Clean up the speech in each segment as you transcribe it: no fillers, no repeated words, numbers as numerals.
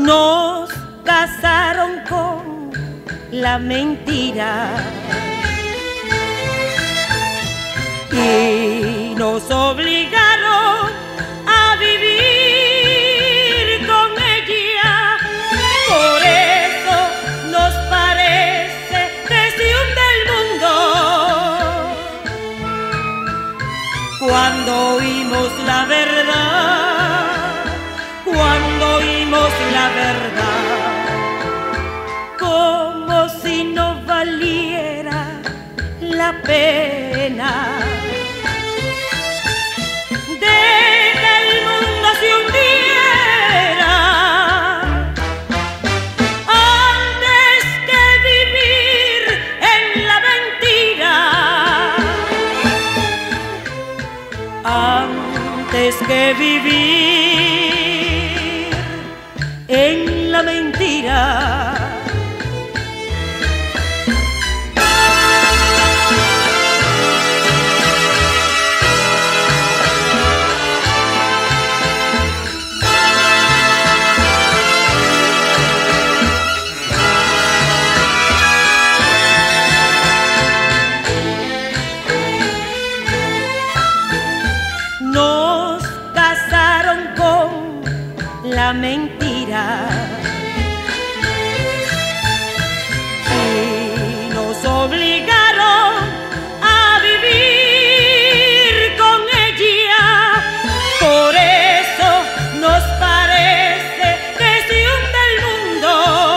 Nos casaron con la mentira y nos obligaron a vivir con ella. Por eso nos parece que se hunde el mundo cuando oímos la verdad, cuando oímos la verdad, como si no valiera la pena de que el mundo se hundiera antes que vivir en la mentira, antes que vivir en la mentira. Nos casaron con la mentira y nos obligaron a vivir con ella. Por eso nos parece que se hunde el mundo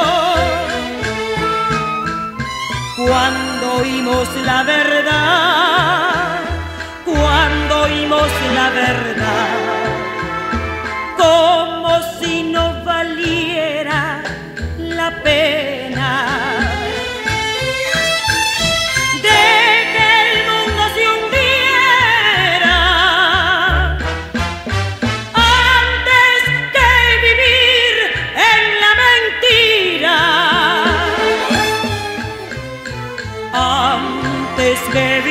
cuando oímos la verdad, cuando oímos la verdad, como si no valiera la pena de que el mundo se hundiera antes que vivir en la mentira, antes que